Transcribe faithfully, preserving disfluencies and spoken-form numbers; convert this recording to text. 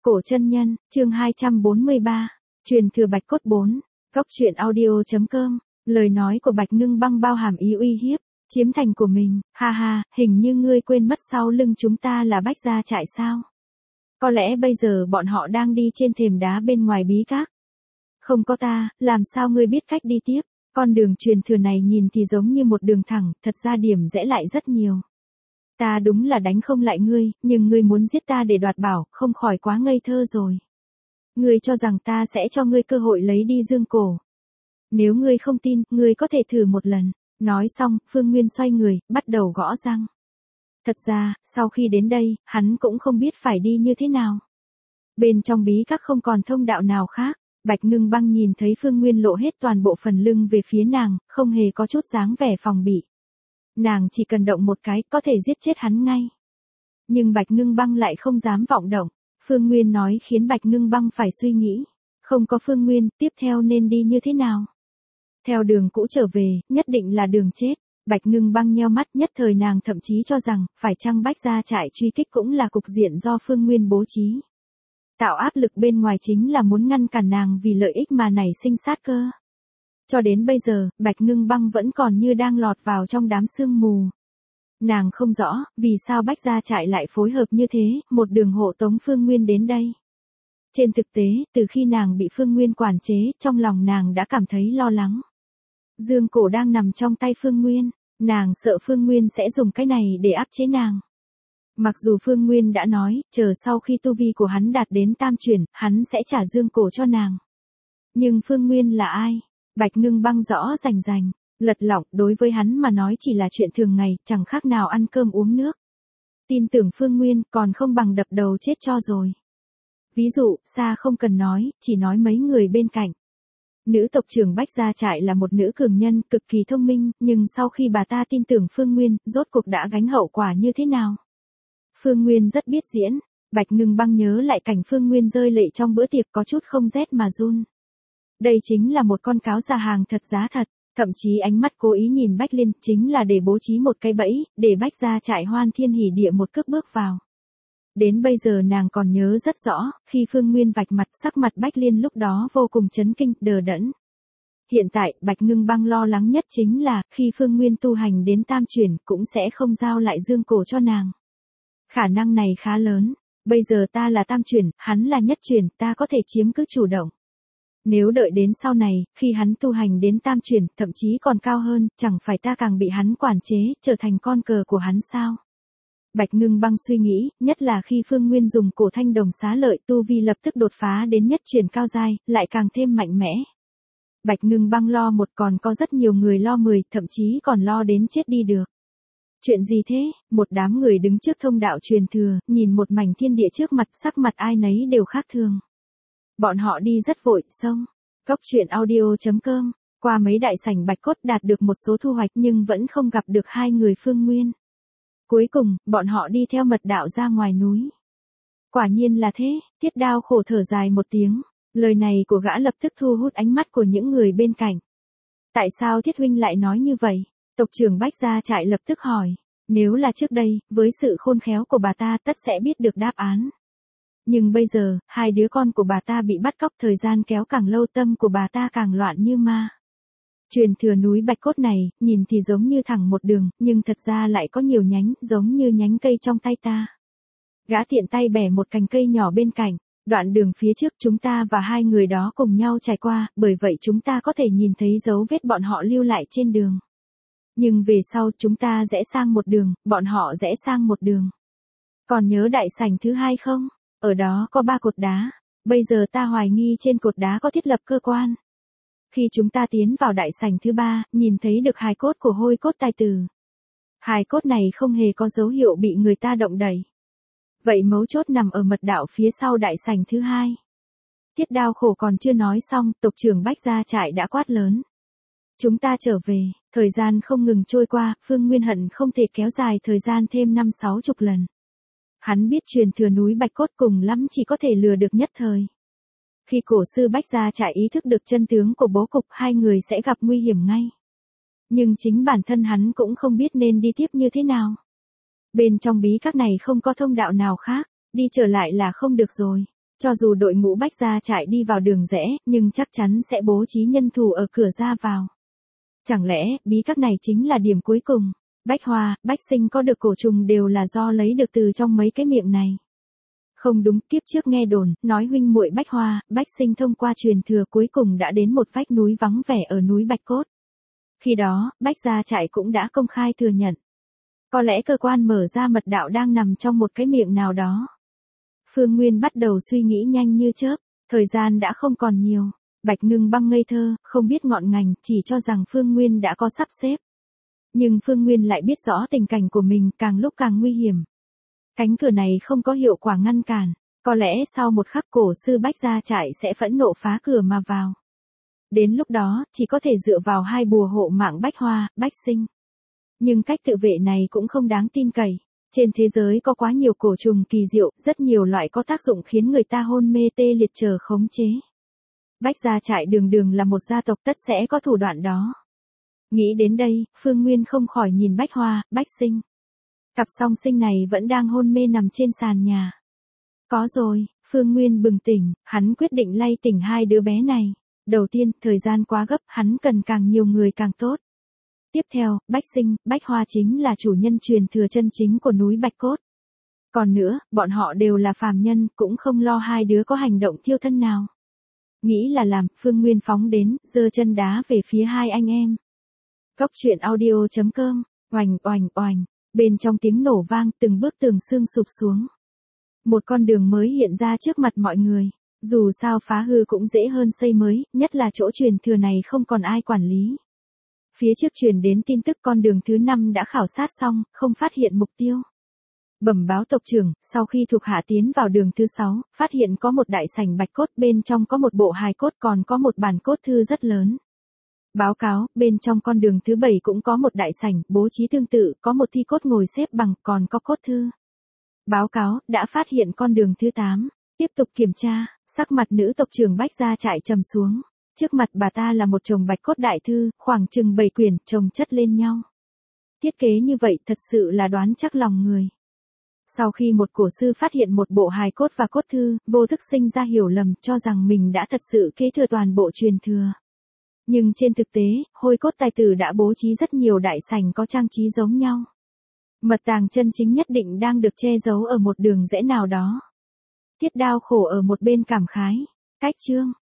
Cổ chân nhân, chương hai trăm bốn mươi ba, truyền thừa Bạch Cốt bốn, góc truyện audio.com, lời nói của Bạch Ngưng Băng bao hàm ý uy hiếp, chiếm thành của mình, ha ha, hình như ngươi quên mất sau lưng chúng ta là Bách Gia Trại sao? Có lẽ bây giờ bọn họ đang đi trên thềm đá bên ngoài bí các. Không có ta, làm sao ngươi biết cách đi tiếp? Con đường truyền thừa này nhìn thì giống như một đường thẳng, thật ra điểm rẽ lại rất nhiều. Ta đúng là đánh không lại ngươi, nhưng ngươi muốn giết ta để đoạt bảo, không khỏi quá ngây thơ rồi. Ngươi cho rằng ta sẽ cho ngươi cơ hội lấy đi dương cổ. Nếu ngươi không tin, ngươi có thể thử một lần. Nói xong, Phương Nguyên xoay người, bắt đầu gõ răng. Thật ra, sau khi đến đây, hắn cũng không biết phải đi như thế nào. Bên trong bí các không còn thông đạo nào khác. Bạch Ngưng Băng nhìn thấy Phương Nguyên lộ hết toàn bộ phần lưng về phía nàng, không hề có chút dáng vẻ phòng bị. Nàng chỉ cần động một cái, có thể giết chết hắn ngay. Nhưng Bạch Ngưng Băng lại không dám vọng động. Phương Nguyên nói khiến Bạch Ngưng Băng phải suy nghĩ. Không có Phương Nguyên, tiếp theo nên đi như thế nào? Theo đường cũ trở về, nhất định là đường chết. Bạch Ngưng Băng nheo mắt, nhất thời nàng thậm chí cho rằng, phải chăng Bách Gia Trại truy kích cũng là cục diện do Phương Nguyên bố trí. Tạo áp lực bên ngoài chính là muốn ngăn cản nàng vì lợi ích mà nảy sinh sát cơ. Cho đến bây giờ, Bạch Ngưng Băng vẫn còn như đang lọt vào trong đám sương mù. Nàng không rõ, vì sao Bách Gia Trại lại phối hợp như thế, một đường hộ tống Phương Nguyên đến đây. Trên thực tế, từ khi nàng bị Phương Nguyên quản chế, trong lòng nàng đã cảm thấy lo lắng. Dương cổ đang nằm trong tay Phương Nguyên, nàng sợ Phương Nguyên sẽ dùng cái này để áp chế nàng. Mặc dù Phương Nguyên đã nói, chờ sau khi tu vi của hắn đạt đến tam chuyển, hắn sẽ trả dương cổ cho nàng. Nhưng Phương Nguyên là ai? Bạch Ngưng Băng rõ rành rành, lật lọng đối với hắn mà nói chỉ là chuyện thường ngày, chẳng khác nào ăn cơm uống nước. Tin tưởng Phương Nguyên còn không bằng đập đầu chết cho rồi. Ví dụ, xa không cần nói, chỉ nói mấy người bên cạnh. Nữ tộc trưởng Bách Gia Trại là một nữ cường nhân, cực kỳ thông minh, nhưng sau khi bà ta tin tưởng Phương Nguyên, rốt cuộc đã gánh hậu quả như thế nào? Phương Nguyên rất biết diễn, Bạch Ngưng Băng nhớ lại cảnh Phương Nguyên rơi lệ trong bữa tiệc có chút không rét mà run. Đây chính là một con cáo già hàng thật giá thật, thậm chí ánh mắt cố ý nhìn Bách Liên chính là để bố trí một cái bẫy, để Bách Gia Trại hoan thiên hỉ địa một cước bước vào. Đến bây giờ nàng còn nhớ rất rõ, khi Phương Nguyên vạch mặt sắc mặt Bách Liên lúc đó vô cùng chấn kinh, đờ đẫn. Hiện tại, Bạch Ngưng Băng lo lắng nhất chính là, khi Phương Nguyên tu hành đến tam chuyển cũng sẽ không giao lại dương cổ cho nàng. Khả năng này khá lớn, bây giờ ta là tam chuyển, hắn là nhất chuyển, ta có thể chiếm cứ chủ động. Nếu đợi đến sau này, khi hắn tu hành đến tam chuyển, thậm chí còn cao hơn, chẳng phải ta càng bị hắn quản chế, trở thành con cờ của hắn sao? Bạch Ngưng Băng suy nghĩ, nhất là khi Phương Nguyên dùng cổ thanh đồng xá lợi tu vi lập tức đột phá đến nhất chuyển cao giai, lại càng thêm mạnh mẽ. Bạch Ngưng Băng lo một còn có rất nhiều người lo mười, thậm chí còn lo đến chết đi được. Chuyện gì thế? Một đám người đứng trước thông đạo truyền thừa, nhìn một mảnh thiên địa trước mặt, sắc mặt ai nấy đều khác thường. Bọn họ đi rất vội, xong. Góc truyện audio.com, qua mấy đại sảnh Bạch Cốt đạt được một số thu hoạch nhưng vẫn không gặp được hai người Phương Nguyên. Cuối cùng, bọn họ đi theo mật đạo ra ngoài núi. Quả nhiên là thế, Thiết Đao khổ thở dài một tiếng, lời này của gã lập tức thu hút ánh mắt của những người bên cạnh. Tại sao Thiết huynh lại nói như vậy? Tộc trưởng Bách Gia Trại lập tức hỏi, nếu là trước đây, với sự khôn khéo của bà ta tất sẽ biết được đáp án. Nhưng bây giờ, hai đứa con của bà ta bị bắt cóc, thời gian kéo càng lâu tâm của bà ta càng loạn như ma. Truyền thừa núi Bạch Cốt này, nhìn thì giống như thẳng một đường, nhưng thật ra lại có nhiều nhánh, giống như nhánh cây trong tay ta. Gã tiện tay bẻ một cành cây nhỏ bên cạnh, đoạn đường phía trước chúng ta và hai người đó cùng nhau trải qua, bởi vậy chúng ta có thể nhìn thấy dấu vết bọn họ lưu lại trên đường. Nhưng về sau chúng ta rẽ sang một đường, bọn họ rẽ sang một đường. Còn nhớ đại sảnh thứ hai không? Ở đó có ba cột đá, bây giờ ta hoài nghi trên cột đá có thiết lập cơ quan. Khi chúng ta tiến vào đại sảnh thứ ba, nhìn thấy được hài cốt của Hôi Cốt Tai Tử. Hài cốt này không hề có dấu hiệu bị người ta động đẩy. Vậy mấu chốt nằm ở mật đạo phía sau đại sảnh thứ hai. Thiết Đao khổ còn chưa nói xong, tộc trưởng Bách Gia Trại đã quát lớn. Chúng ta trở về, thời gian không ngừng trôi qua, Phương Nguyên hận không thể kéo dài thời gian thêm năm sáu chục lần. Hắn biết truyền thừa núi Bạch Cốt cùng lắm chỉ có thể lừa được nhất thời. Khi cổ sư Bách Gia Trại ý thức được chân tướng của bố cục, hai người sẽ gặp nguy hiểm ngay. Nhưng chính bản thân hắn cũng không biết nên đi tiếp như thế nào. Bên trong bí các này không có thông đạo nào khác, đi trở lại là không được rồi. Cho dù đội ngũ Bách Gia Trại đi vào đường rẽ, nhưng chắc chắn sẽ bố trí nhân thủ ở cửa ra vào. Chẳng lẽ, bí các này chính là điểm cuối cùng? Bách Hoa, Bách Sinh có được cổ trùng đều là do lấy được từ trong mấy cái miệng này. Không đúng, kiếp trước nghe đồn, nói huynh muội Bách Hoa, Bách Sinh thông qua truyền thừa cuối cùng đã đến một vách núi vắng vẻ ở núi Bạch Cốt. Khi đó, Bách Gia Trại cũng đã công khai thừa nhận. Có lẽ cơ quan mở ra mật đạo đang nằm trong một cái miệng nào đó. Phương Nguyên bắt đầu suy nghĩ nhanh như chớp, thời gian đã không còn nhiều. Bạch Ngưng Băng ngây thơ, không biết ngọn ngành, chỉ cho rằng Phương Nguyên đã có sắp xếp. Nhưng Phương Nguyên lại biết rõ tình cảnh của mình càng lúc càng nguy hiểm. Cánh cửa này không có hiệu quả ngăn cản, có lẽ sau một khắc cổ sư Bách Gia Trại sẽ phẫn nộ phá cửa mà vào. Đến lúc đó, chỉ có thể dựa vào hai bùa hộ mạng Bách Hoa, Bách Sinh. Nhưng cách tự vệ này cũng không đáng tin cậy. Trên thế giới có quá nhiều cổ trùng kỳ diệu, rất nhiều loại có tác dụng khiến người ta hôn mê tê liệt chờ khống chế. Bách Gia Trại đường đường là một gia tộc tất sẽ có thủ đoạn đó. Nghĩ đến đây, Phương Nguyên không khỏi nhìn Bách Hoa, Bách Sinh. Cặp song sinh này vẫn đang hôn mê nằm trên sàn nhà. Có rồi, Phương Nguyên bừng tỉnh, hắn quyết định lay tỉnh hai đứa bé này. Đầu tiên, thời gian quá gấp, hắn cần càng nhiều người càng tốt. Tiếp theo, Bách Sinh, Bách Hoa chính là chủ nhân truyền thừa chân chính của núi Bạch Cốt. Còn nữa, bọn họ đều là phàm nhân, cũng không lo hai đứa có hành động thiêu thân nào. Nghĩ là làm, Phương Nguyên phóng đến, giơ chân đá về phía hai anh em. Cốc truyện audio chấm com, oành oành oành, bên trong tiếng nổ vang, từng bước tường xương sụp xuống. Một con đường mới hiện ra trước mặt mọi người. Dù sao phá hư cũng dễ hơn xây mới, nhất là chỗ truyền thừa này không còn ai quản lý. Phía trước truyền đến tin tức con đường thứ năm đã khảo sát xong, không phát hiện mục tiêu. Bẩm báo tộc trưởng, sau khi thuộc hạ tiến vào đường thứ sáu, phát hiện có một đại sảnh bạch cốt, bên trong có một bộ hài cốt, còn có một bản cốt thư rất lớn. Báo cáo, bên trong con đường thứ bảy cũng có một đại sảnh, bố trí tương tự, có một thi cốt ngồi xếp bằng, còn có cốt thư. Báo cáo, đã phát hiện con đường thứ tám. Tiếp tục kiểm tra, sắc mặt nữ tộc trưởng Bách Gia Trại trầm xuống. Trước mặt bà ta là một chồng bạch cốt đại thư, khoảng chừng bảy quyển, chồng chất lên nhau. Thiết kế như vậy thật sự là đoán chắc lòng người. Sau khi một cổ sư phát hiện một bộ hài cốt và cốt thư, vô thức sinh ra hiểu lầm, cho rằng mình đã thật sự kế thừa toàn bộ truyền thừa. Nhưng trên thực tế, hôi cốt tài tử đã bố trí rất nhiều đại sảnh có trang trí giống nhau. Mật tàng chân chính nhất định đang được che giấu ở một đường rẽ nào đó. Tiết Đao khổ ở một bên cảm khái. Cách chương.